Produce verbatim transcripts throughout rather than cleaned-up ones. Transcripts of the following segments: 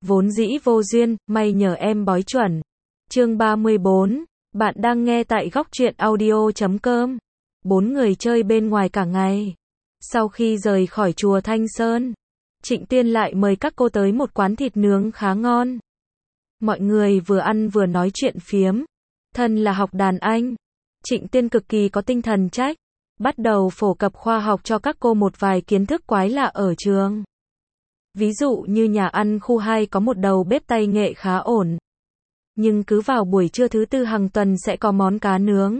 Vốn dĩ vô duyên, may nhờ em bói chuẩn. Chương ba mươi bốn, bạn đang nghe tại góc truyện audio chấm com. Bốn người chơi bên ngoài cả ngày. Sau khi rời khỏi chùa Thanh Sơn, Trịnh Tuyên lại mời các cô tới một quán thịt nướng khá ngon. Mọi người vừa ăn vừa nói chuyện phiếm. Thân là học đàn anh, Trịnh Tuyên cực kỳ có tinh thần trách, bắt đầu phổ cập khoa học cho các cô một vài kiến thức quái lạ ở trường. Ví dụ như nhà ăn khu hai có một đầu bếp tay nghệ khá ổn. Nhưng cứ vào buổi trưa thứ tư hàng tuần sẽ có món cá nướng.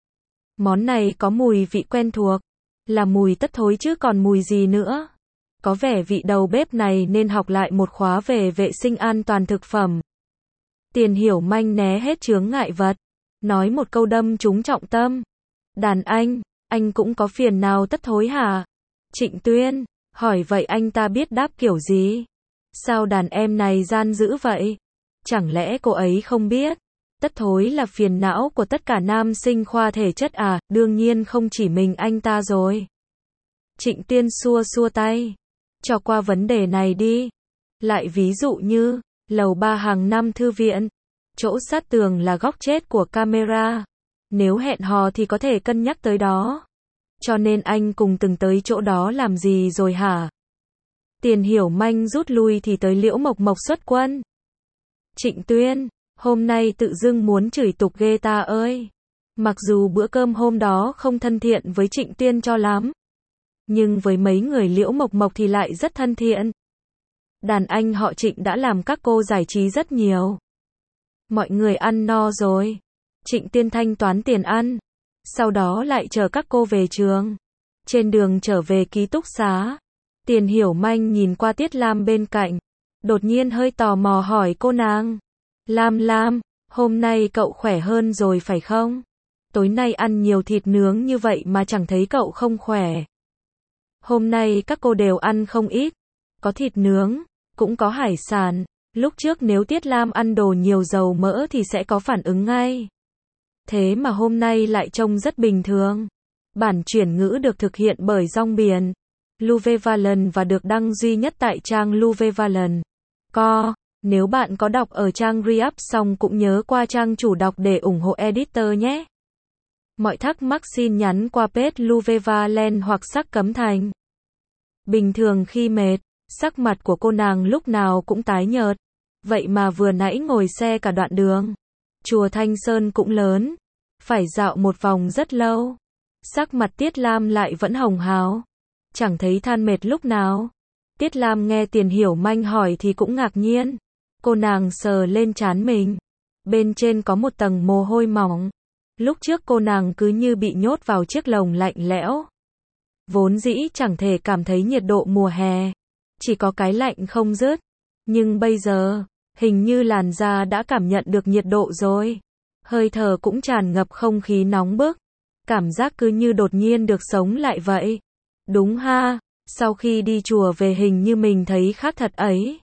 Món này có mùi vị quen thuộc, là mùi tất thối chứ còn mùi gì nữa. Có vẻ vị đầu bếp này nên học lại một khóa về vệ sinh an toàn thực phẩm. Tiền Hiểu Manh né hết chướng ngại vật, nói một câu đâm trúng trọng tâm. Đàn anh, anh cũng có phiền nào tất thối hả? Trịnh Tuyên hỏi vậy anh ta biết đáp kiểu gì? Sao đàn em này gian dữ vậy? Chẳng lẽ cô ấy không biết? Tất thối là phiền não của tất cả nam sinh khoa thể chất à? Đương nhiên không chỉ mình anh ta rồi. Trịnh Tuyên xua xua tay. Cho qua vấn đề này đi. Lại ví dụ như, lầu ba hàng năm thư viện. Chỗ sát tường là góc chết của camera. Nếu hẹn hò thì có thể cân nhắc tới đó. Cho nên anh cùng từng tới chỗ đó làm gì rồi hả? Tiền Hiểu Manh rút lui thì tới Liễu Mộc Mộc xuất quân. Trịnh Tuyên, hôm nay tự dưng muốn chửi tục ghê ta ơi. Mặc dù bữa cơm hôm đó không thân thiện với Trịnh Tuyên cho lắm, nhưng với mấy người Liễu Mộc Mộc thì lại rất thân thiện. Đàn anh họ Trịnh đã làm các cô giải trí rất nhiều. Mọi người ăn no rồi. Trịnh Tuyên thanh toán tiền ăn. Sau đó lại chờ các cô về trường. Trên đường trở về ký túc xá, Tiền Hiểu Manh nhìn qua Tiết Lam bên cạnh. Đột nhiên hơi tò mò hỏi cô nàng. Lam Lam, hôm nay cậu khỏe hơn rồi phải không? Tối nay ăn nhiều thịt nướng như vậy mà chẳng thấy cậu không khỏe. Hôm nay các cô đều ăn không ít. Có thịt nướng, cũng có hải sản. Lúc trước nếu Tiết Lam ăn đồ nhiều dầu mỡ thì sẽ có phản ứng ngay. Thế mà hôm nay lại trông rất bình thường. Bản chuyển ngữ được thực hiện bởi Rong Biển, Luvevalon và được đăng duy nhất tại trang Luvevalon. Co, nếu bạn có đọc ở trang Re-up xong cũng nhớ qua trang chủ đọc để ủng hộ editor nhé. Mọi thắc mắc xin nhắn qua page Luvevalon hoặc Sắc Cấm Thành. Bình thường khi mệt, sắc mặt của cô nàng lúc nào cũng tái nhợt. Vậy mà vừa nãy ngồi xe cả đoạn đường. Chùa Thanh Sơn cũng lớn, phải dạo một vòng rất lâu. Sắc mặt Tiết Lam lại vẫn hồng hào, chẳng thấy than mệt lúc nào. Tiết Lam nghe Tiền Hiểu Manh hỏi thì cũng ngạc nhiên. Cô nàng sờ lên trán mình. Bên trên có một tầng mồ hôi mỏng. Lúc trước cô nàng cứ như bị nhốt vào chiếc lồng lạnh lẽo. Vốn dĩ chẳng thể cảm thấy nhiệt độ mùa hè, chỉ có cái lạnh không dứt. Nhưng bây giờ, hình như làn da đã cảm nhận được nhiệt độ rồi. Hơi thở cũng tràn ngập không khí nóng bức. Cảm giác cứ như đột nhiên được sống lại vậy. Đúng ha, sau khi đi chùa về hình như mình thấy khác thật ấy.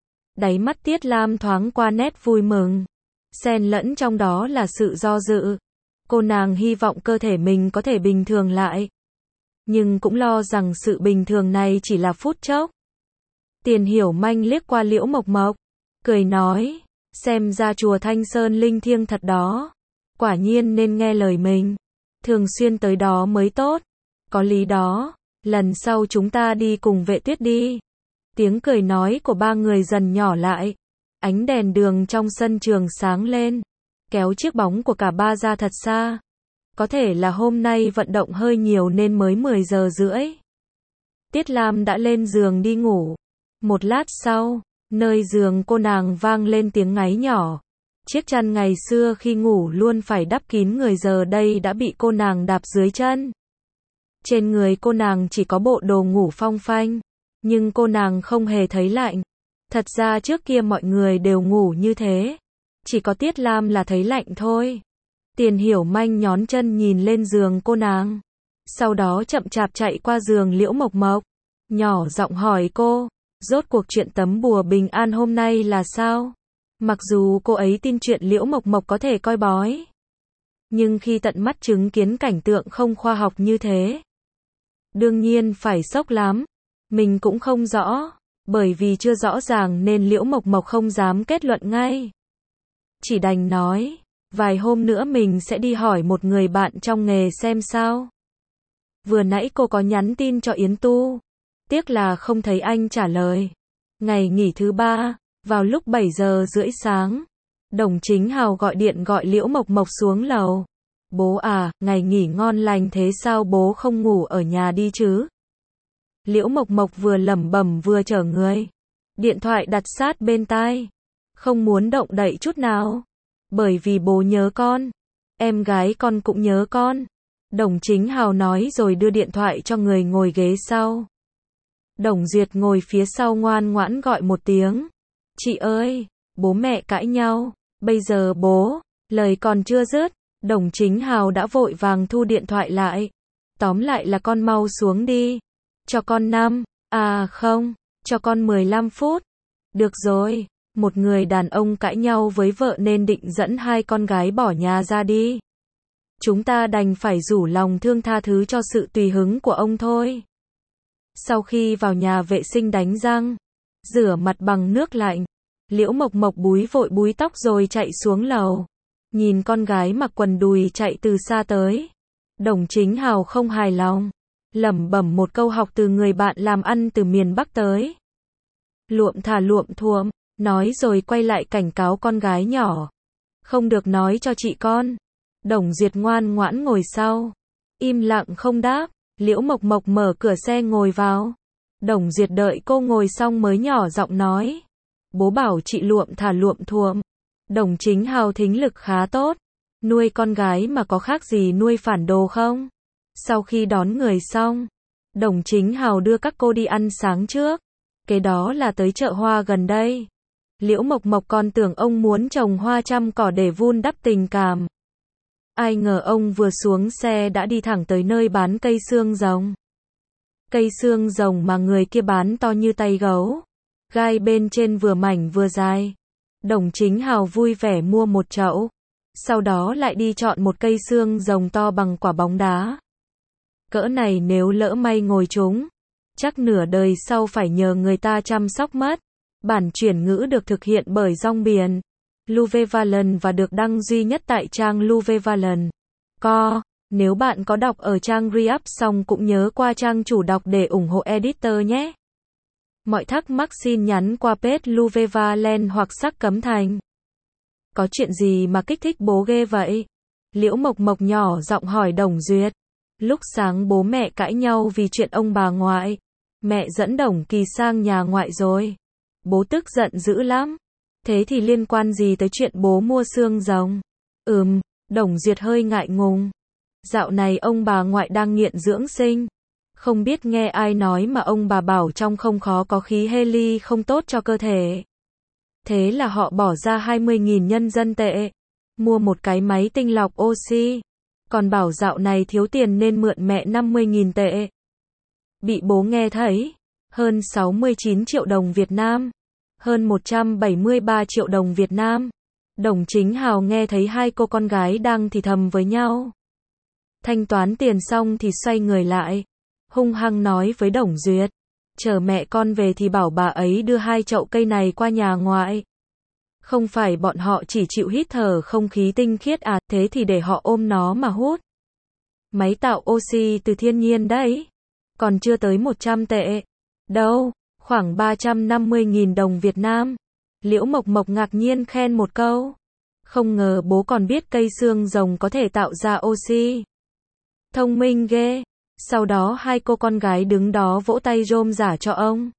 Đáy mắt Tiết Lam thoáng qua nét vui mừng. Xen lẫn trong đó là sự do dự. Cô nàng hy vọng cơ thể mình có thể bình thường lại. Nhưng cũng lo rằng sự bình thường này chỉ là phút chốc. Tiền Hiểu Manh liếc qua Liễu Mộc Mộc, cười nói, xem ra chùa Thanh Sơn linh thiêng thật đó. Quả nhiên nên nghe lời mình. Thường xuyên tới đó mới tốt. Có lý đó, lần sau chúng ta đi cùng Vệ Tuyết đi. Tiếng cười nói của ba người dần nhỏ lại. Ánh đèn đường trong sân trường sáng lên, kéo chiếc bóng của cả ba ra thật xa. Có thể là hôm nay vận động hơi nhiều nên mới mười giờ rưỡi. Tiết Lam đã lên giường đi ngủ. Một lát sau, nơi giường cô nàng vang lên tiếng ngáy nhỏ. Chiếc chăn ngày xưa khi ngủ luôn phải đắp kín người giờ đây đã bị cô nàng đạp dưới chân. Trên người cô nàng chỉ có bộ đồ ngủ phong phanh, nhưng cô nàng không hề thấy lạnh. Thật ra trước kia mọi người đều ngủ như thế, chỉ có Tiết Lam là thấy lạnh thôi. Tiền Hiểu Manh nhón chân nhìn lên giường cô nàng, sau đó chậm chạp chạy qua giường Liễu Mộc Mộc, nhỏ giọng hỏi cô, rốt cuộc chuyện tấm bùa bình an hôm nay là sao? Mặc dù cô ấy tin chuyện Liễu Mộc Mộc có thể coi bói, nhưng khi tận mắt chứng kiến cảnh tượng không khoa học như thế, đương nhiên phải sốc lắm. Mình cũng không rõ, Bởi vì chưa rõ ràng nên Liễu Mộc Mộc không dám kết luận ngay. Chỉ đành nói, vài hôm nữa mình sẽ đi hỏi một người bạn trong nghề xem sao. Vừa nãy cô có nhắn tin cho Yến Tu, tiếc là không thấy anh trả lời. Ngày nghỉ thứ ba, vào lúc bảy giờ rưỡi sáng, Đồng Chính Hào gọi điện gọi Liễu Mộc Mộc xuống lầu. Bố à, ngày nghỉ ngon lành thế sao bố không ngủ ở nhà đi chứ? Liễu Mộc Mộc vừa lẩm bẩm vừa chở người. Điện thoại đặt sát bên tai. Không muốn động đậy chút nào. Bởi vì bố nhớ con. Em gái con cũng nhớ con. Đồng Chính Hào nói rồi đưa điện thoại cho người ngồi ghế sau. Đồng Duyệt ngồi phía sau ngoan ngoãn gọi một tiếng. Chị ơi, bố mẹ cãi nhau. Bây giờ bố, lời còn chưa dứt. Đồng Chính Hào đã vội vàng thu điện thoại lại. Tóm lại là con mau xuống đi. Cho con năm, à không, cho con mười lăm phút. Được rồi, một người đàn ông cãi nhau với vợ nên định dẫn hai con gái bỏ nhà ra đi. Chúng ta đành phải rủ lòng thương tha thứ cho sự tùy hứng của ông thôi. Sau khi vào nhà vệ sinh đánh răng, rửa mặt bằng nước lạnh, Liễu Mộc Mộc búi vội búi tóc rồi chạy xuống lầu. Nhìn con gái mặc quần đùi chạy từ xa tới. Đồng Chính Hào không hài lòng. Lẩm bẩm một câu học từ người bạn làm ăn từ miền Bắc tới. Luộm thà luộm thuộm, nói rồi quay lại cảnh cáo con gái nhỏ. Không được nói cho chị con. Đồng Duyệt ngoan ngoãn ngồi sau. Im lặng không đáp. Liễu Mộc Mộc mở cửa xe ngồi vào. Đồng Duyệt đợi cô ngồi xong mới nhỏ giọng nói. Bố bảo chị luộm thà luộm thuộm. Đồng Chính Hào thính lực khá tốt. Nuôi con gái mà có khác gì nuôi phản đồ không? Sau khi đón người xong, Đồng Chính Hào đưa các cô đi ăn sáng trước. Kế đó là tới chợ hoa gần đây. Liễu Mộc Mộc còn tưởng ông muốn trồng hoa trăm cỏ để vun đắp tình cảm. Ai ngờ ông vừa xuống xe đã đi thẳng tới nơi bán cây xương rồng. Cây xương rồng mà người kia bán to như tay gấu. Gai bên trên vừa mảnh vừa dài. Đồng Chính Hào vui vẻ mua một chậu. Sau đó lại đi chọn một cây xương rồng to bằng quả bóng đá. Cỡ này nếu lỡ may ngồi trúng, chắc nửa đời sau phải nhờ người ta chăm sóc mất. Bản chuyển ngữ được thực hiện bởi Rong Biển, Luvevallen và được đăng duy nhất tại trang Luvevallen. Co, nếu bạn có đọc ở trang Re-up xong cũng nhớ qua trang chủ đọc để ủng hộ editor nhé. Mọi thắc mắc xin nhắn qua page Luvevallen hoặc Sắc Cấm Thành. Có chuyện gì mà kích thích bố ghê vậy? Liễu Mộc Mộc nhỏ giọng hỏi Đồng Duyệt. Lúc sáng bố mẹ cãi nhau vì chuyện ông bà ngoại. Mẹ dẫn Đồng Kỳ sang nhà ngoại rồi. Bố tức giận dữ lắm. Thế thì liên quan gì tới chuyện bố mua xương rồng? Ừm, Đồng Duyệt hơi ngại ngùng. Dạo này ông bà ngoại đang nghiện dưỡng sinh. Không biết nghe ai nói mà ông bà bảo trong không khó có khí heli không tốt cho cơ thể. Thế là họ bỏ ra hai mươi nghìn nhân dân tệ. Mua một cái máy tinh lọc oxy. Còn bảo dạo này thiếu tiền nên mượn mẹ năm mươi nghìn tệ. Bị bố nghe thấy. Hơn sáu mươi chín triệu đồng Việt Nam. Hơn một trăm bảy mươi ba triệu đồng Việt Nam. Đồng Chính Hào nghe thấy hai cô con gái đang thì thầm với nhau. Thanh toán tiền xong thì xoay người lại. Hung hăng nói với Đồng Duyệt. Chờ mẹ con về thì bảo bà ấy đưa hai chậu cây này qua nhà ngoại. Không phải bọn họ chỉ chịu hít thở không khí tinh khiết à, thế thì để họ ôm nó mà hút. Máy tạo oxy từ thiên nhiên đấy. Còn chưa tới một trăm tệ. Đâu, khoảng ba trăm năm mươi nghìn đồng Việt Nam. Liễu Mộc Mộc ngạc nhiên khen một câu. Không ngờ bố còn biết cây xương rồng có thể tạo ra oxy. Thông minh ghê. Sau đó hai cô con gái đứng đó vỗ tay rôm rả cho ông.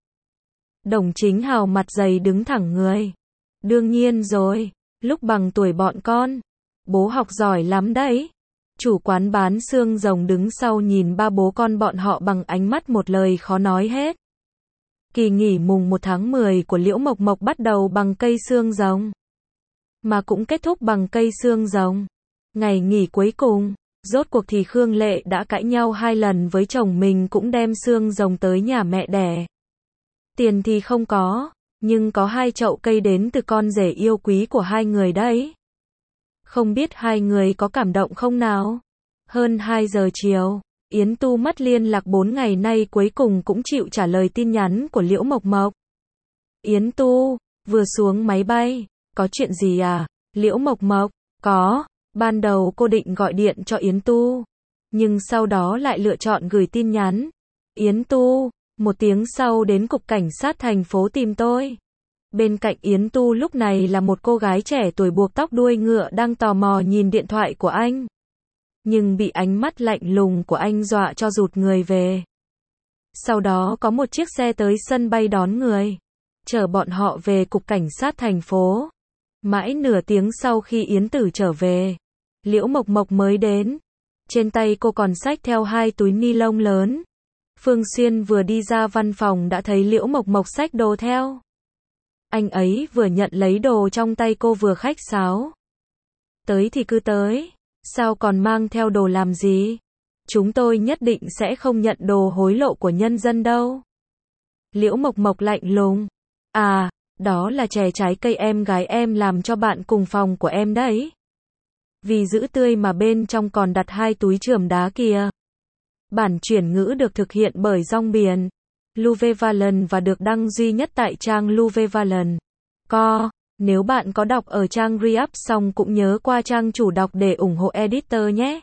Đồng Chính Hào mặt dày đứng thẳng người. Đương nhiên rồi, lúc bằng tuổi bọn con. Bố học giỏi lắm đấy. Chủ quán bán xương rồng đứng sau nhìn ba bố con bọn họ bằng ánh mắt một lời khó nói hết. Kỳ nghỉ mùng một tháng mười của Liễu Mộc Mộc bắt đầu bằng cây xương rồng. Mà cũng kết thúc bằng cây xương rồng. Ngày nghỉ cuối cùng. Rốt cuộc thì Khương Lệ đã cãi nhau hai lần với chồng mình cũng đem xương rồng tới nhà mẹ đẻ. Tiền thì không có, nhưng có hai chậu cây đến từ con rể yêu quý của hai người đấy. Không biết hai người có cảm động không nào? Hơn hai giờ chiều, Yến Tu mất liên lạc bốn ngày nay cuối cùng cũng chịu trả lời tin nhắn của Liễu Mộc Mộc. Yến Tu, vừa xuống máy bay, có chuyện gì à? Liễu Mộc Mộc, có, ban đầu cô định gọi điện cho Yến Tu, nhưng sau đó lại lựa chọn gửi tin nhắn. Yến Tu, một tiếng sau đến cục cảnh sát thành phố tìm tôi. Bên cạnh Yến Tu lúc này là một cô gái trẻ tuổi buộc tóc đuôi ngựa đang tò mò nhìn điện thoại của anh. Nhưng bị ánh mắt lạnh lùng của anh dọa cho rụt người về. Sau đó có một chiếc xe tới sân bay đón người, chở bọn họ về cục cảnh sát thành phố. Mãi nửa tiếng sau khi Yến Tử trở về, Liễu Mộc Mộc mới đến. Trên tay cô còn xách theo hai túi ni lông lớn. Phương Xuyên vừa đi ra văn phòng đã thấy Liễu Mộc Mộc xách đồ theo. Anh ấy vừa nhận lấy đồ trong tay cô vừa khách sáo. Tới thì cứ tới, sao còn mang theo đồ làm gì? Chúng tôi nhất định sẽ không nhận đồ hối lộ của nhân dân đâu. Liễu Mộc Mộc lạnh lùng. À, đó là chè trái cây em gái em làm cho bạn cùng phòng của em đấy. Vì giữ tươi mà bên trong còn đặt hai túi chườm đá kìa. Bản chuyển ngữ được thực hiện bởi Rong Biển, Luvevalon và được đăng duy nhất tại trang Luvevalon. Co, nếu bạn có đọc ở trang Re-up xong cũng nhớ qua trang chủ đọc để ủng hộ editor nhé.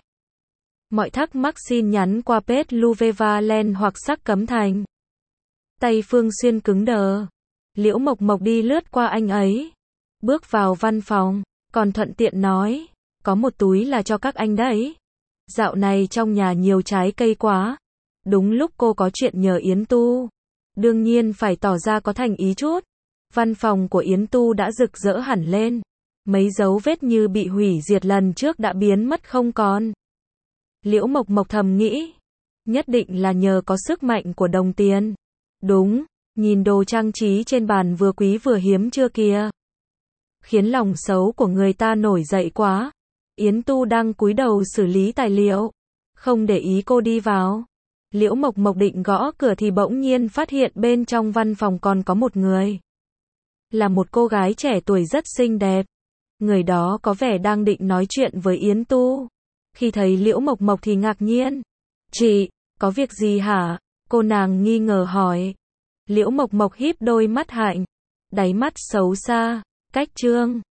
Mọi thắc mắc xin nhắn qua page Luvevalon hoặc Sắc Cấm Thành. Tay Phương Xuyên cứng đờ. Liễu Mộc Mộc đi lướt qua anh ấy, bước vào văn phòng, còn thuận tiện nói, có một túi là cho các anh đấy. Dạo này trong nhà nhiều trái cây quá. Đúng lúc cô có chuyện nhờ Yến Tu, đương nhiên phải tỏ ra có thành ý chút. Văn phòng của Yến Tu đã rực rỡ hẳn lên. Mấy dấu vết như bị hủy diệt lần trước đã biến mất không còn. Liễu Mộc Mộc thầm nghĩ, nhất định là nhờ có sức mạnh của đồng tiền. Đúng, nhìn đồ trang trí trên bàn vừa quý vừa hiếm chưa kìa. Khiến lòng xấu của người ta nổi dậy quá. Yến Tu đang cúi đầu xử lý tài liệu, không để ý cô đi vào. Liễu Mộc Mộc định gõ cửa thì bỗng nhiên phát hiện bên trong văn phòng còn có một người. Là một cô gái trẻ tuổi rất xinh đẹp. Người đó có vẻ đang định nói chuyện với Yến Tu. Khi thấy Liễu Mộc Mộc thì ngạc nhiên. Chị, có việc gì hả? Cô nàng nghi ngờ hỏi. Liễu Mộc Mộc híp đôi mắt hạnh, đáy mắt xấu xa, cách trương.